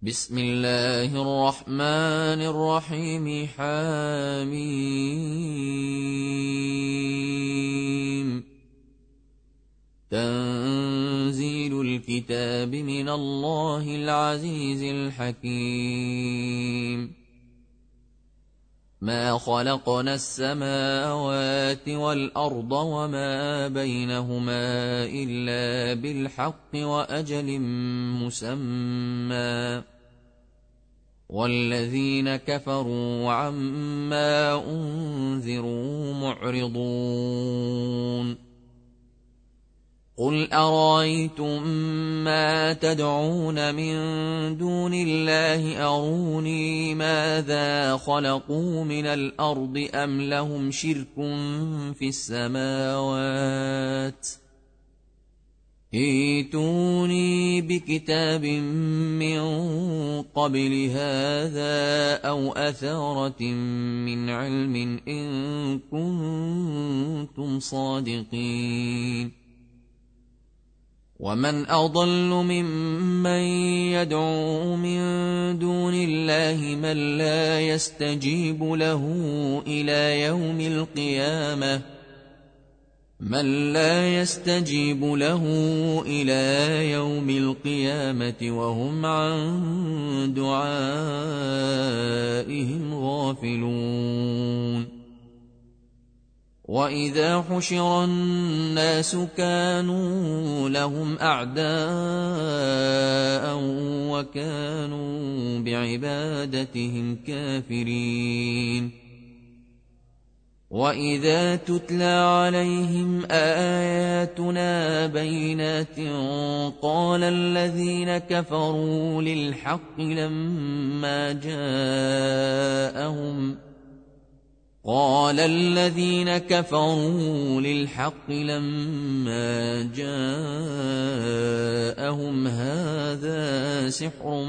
بسم الله الرحمن الرحيم حميم تنزيل الكتاب من الله العزيز الحكيم ما خلقنا السماوات والأرض وما بينهما إلا بالحق وأجل مسمى والذين كفروا عما أنذروا معرضون قل أرأيتم ما تدعون من دون الله أروني ماذا خلقوا من الأرض أم لهم شرك في السماوات ائتوني بكتاب من قبل هذا أو أثارة من علم إن كنتم صادقين ومن أضل ممن يدعو من دون الله من لا يستجيب له إلى يوم القيامة وهم عن دعائهم غافلون وإذا حشر الناس كانوا لهم أعداء وكانوا بعبادتهم كافرين وإذا تتلى عليهم آياتنا بينات قال الذين كفروا للحق لما جاءهم هذا سحر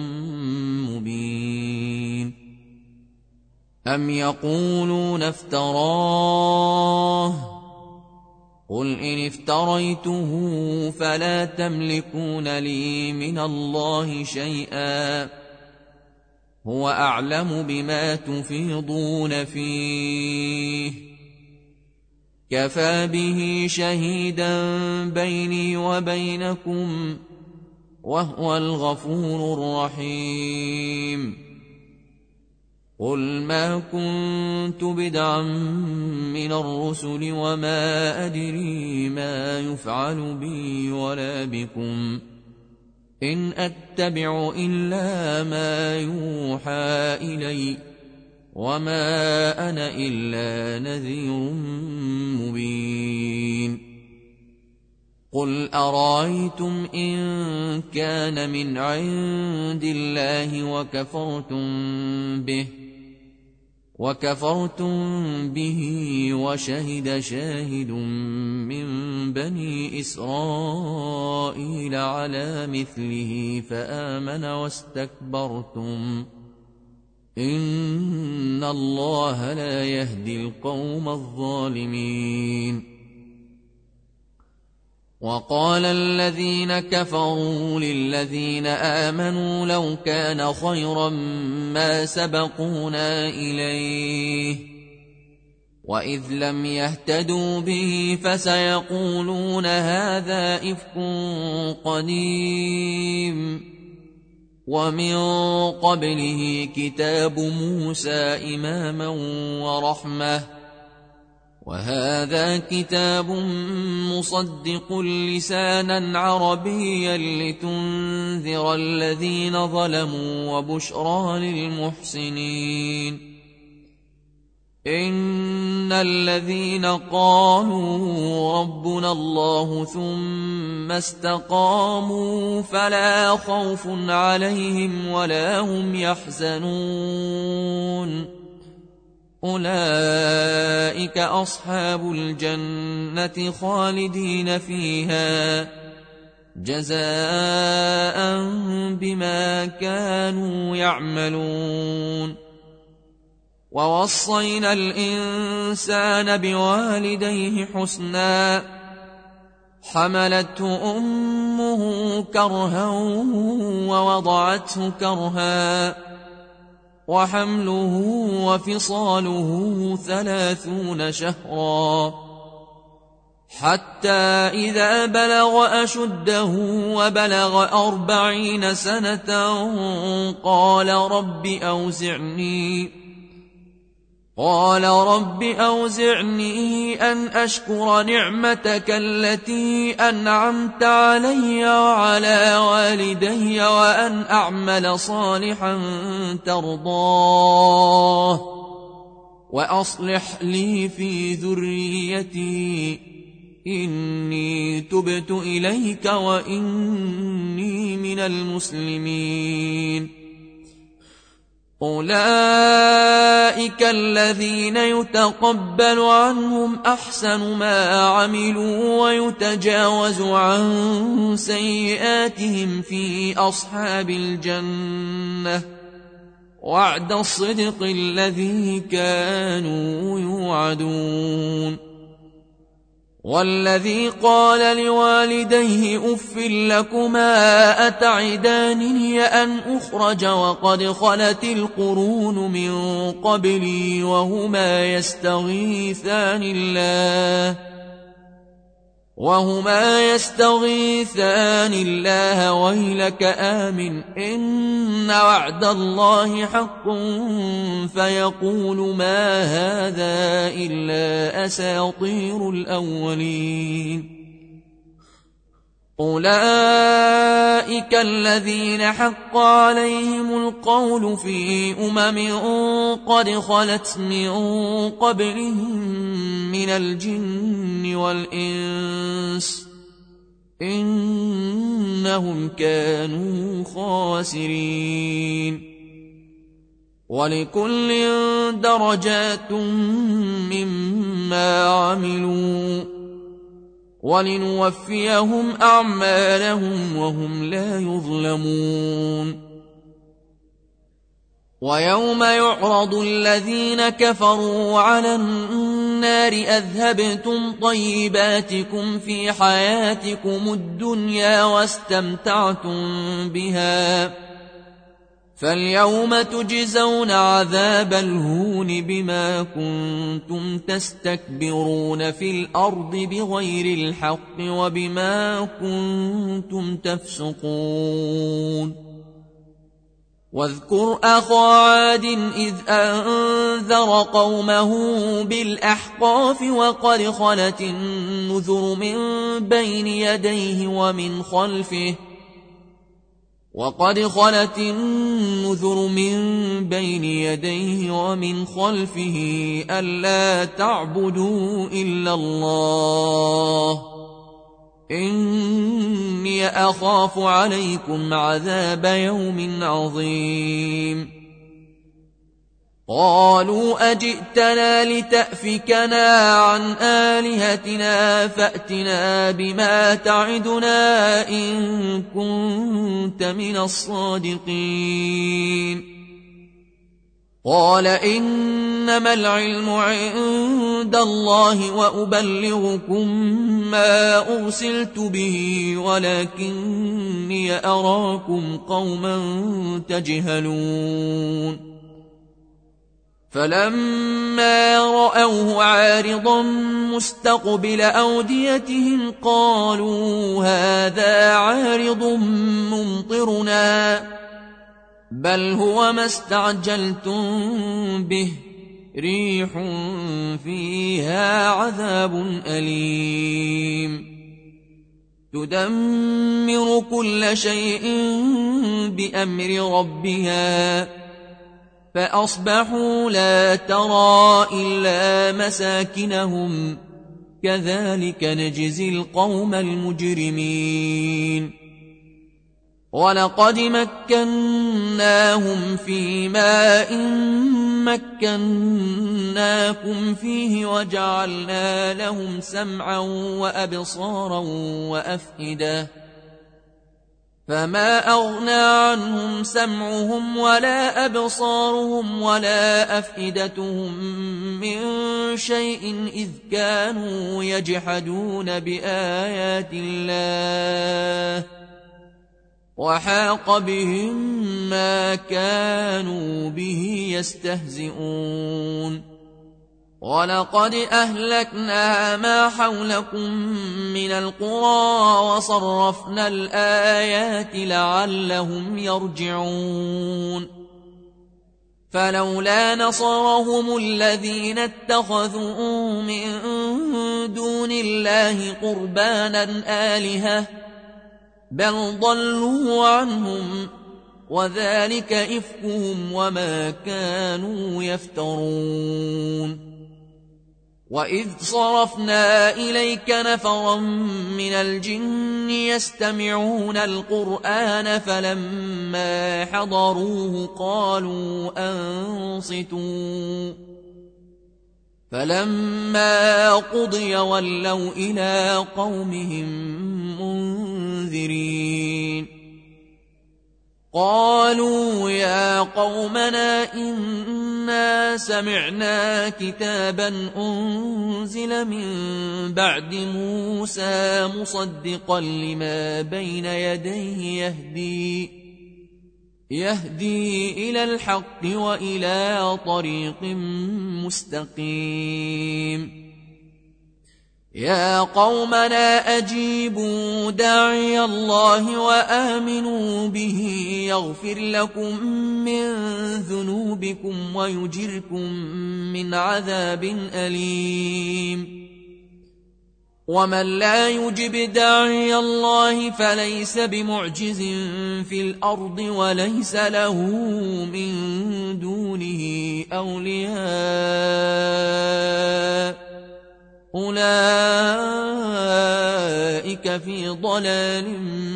مبين أم يقولون افتراه قل إن افتريته فلا تملكون لي من الله شيئا هو أعلم بما تفيضون فيه كفى به شهيدا بيني وبينكم وهو الغفور الرحيم قل ما كنت بدعا من الرسل وما أدري ما يفعل بي ولا بكم إن أتبع إلا ما يوحى إلي وما أنا إلا نذير مبين قل أرأيتم إن كان من عند الله وكفرتم به وشهد شاهد من بني إسرائيل على مثله فآمن واستكبرتم إن الله لا يهدي القوم الظالمين وقال الذين كفروا للذين آمنوا لو كان خيرا ما سبقونا إليه وإذ لم يهتدوا به فسيقولون هذا إفك قديم ومن قبله كتاب موسى إماما ورحمة وهذا كتاب مصدق لسانا عربيا لتنذر الذين ظلموا وبشرى للمحسنين إن الذين قالوا ربنا الله ثم استقاموا فلا خوف عليهم ولا هم يحزنون أولئك أصحاب الجنة خالدين فيها جزاء بما كانوا يعملون ووصينا الإنسان بوالديه حسنا حملته أمه كرها ووضعته كرها وحمله وفصاله 30 شهرا حتى إذا بلغ أشده وبلغ 40 سنة قال رب أوزعني أن أشكر نعمتك التي أنعمت علي وعلى والدي وأن أعمل صالحا ترضاه وأصلح لي في ذريتي إني تبت إليك وإني من المسلمين. أولئك الذين يتقبل عنهم أحسن ما عملوا ويتجاوز عن سيئاتهم في أصحاب الجنة وعد الصدق الذي كانوا يوعدون. والذي قال لوالديه أف لكما أتعدانني أن أخرج وقد خلت القرون من قبلي وهما يستغيثان الله ويلك آمن إن وعد الله حق فيقول ما هذا إلا أساطير الأولين. أولئك الذين حق عليهم القول في قد خلت من قبلهم من الجن والإنس إنهم كانوا خاسرين. ولكل درجات مما عملوا ولنوفيهم أعمالهم وهم لا يظلمون. ويوم يعرض الذين كفروا على النار أذهبتم طيباتكم في حياتكم الدنيا واستمتعتم بها فاليوم تجزون عذاب الهون بما كنتم تستكبرون في الأرض بغير الحق وبما كنتم تفسقون. واذكر أخا عاد إذ أنذر قومه بالأحقاف وقد خلت النذر من بين يديه ومن خلفه ألا تعبدوا إلا الله إني أخاف عليكم عذاب يوم عظيم. قالوا أجئتنا لتأفكنا عن آلهتنا فأتنا بما تعدنا إن كنت من الصادقين. قال إنما العلم عند الله وأبلغكم ما أرسلت به ولكني أراكم قوما تجهلون. فلما رأوه عارضا مستقبل أوديتهم قالوا هذا عارض ممطرنا بل هو ما استعجلتم به ريح فيها عذاب أليم تدمر كل شيء بأمر ربها فأصبحوا لا ترى إلا مساكنهم كذلك نجزي القوم المجرمين. ولقد مكناهم في ماء مكناكم فيه وجعلنا لهم سمعا وأبصارا وأفئدة فما أغنى عنهم سمعهم ولا أبصارهم ولا أفئدتهم من شيء إذ كانوا يجحدون بآيات الله وحاق بهم ما كانوا به يستهزئون ولقد أهلكنا ما حولكم من القرى وصرفنا الآيات لعلهم يرجعون فلولا نصرهم الذين اتخذوا من دون الله قربانا آلهة بل ضلوا عنهم وذلك إفكهم وما كانوا يفترون وإذ صرفنا إليك نفرا من الجن يستمعون القرآن فلما حضروه قالوا أنصتوا فلما قضي ولوا إلى قومهم منذرين قالوا يا قومنا إنا سمعنا كتابا أنزل من بعد موسى مصدقا لما بين يديه يهدي إلى الحق وإلى طريق مستقيم يا قومنا أجيبوا داعي الله وآمنوا به يغفر لكم من ذنوبكم ويجركم من عذاب أليم ومن لا يجب داعي الله فليس بمعجز في الأرض وليس له من دونه أولياء أولئك في ضلال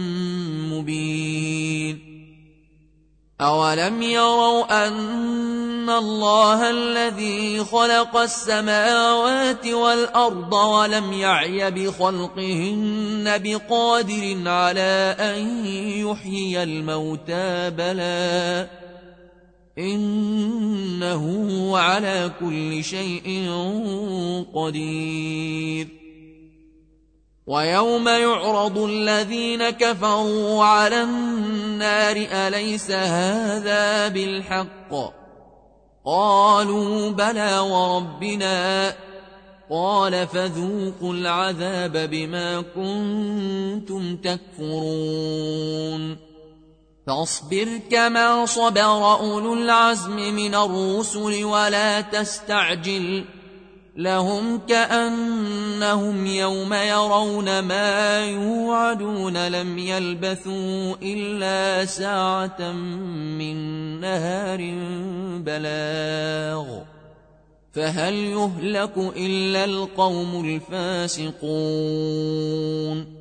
مبين أولم يروا أن الله الذي خلق السماوات والأرض ولم يعي بخلقهن بقادر على أن يحيي الموتى بلى إنه على كل شيء قدير ويوم يعرض الذين كفروا على النار أليس هذا بالحق قالوا بلى وربنا قال فذوقوا العذاب بما كنتم تكفرون فاصبر كما صبر أولو العزم من الرسل ولا تستعجل لهم كأنهم يوم يرون ما يوعدون لم يلبثوا إلا ساعة من نهار بلاغ فهل يهلك إلا القوم الفاسقون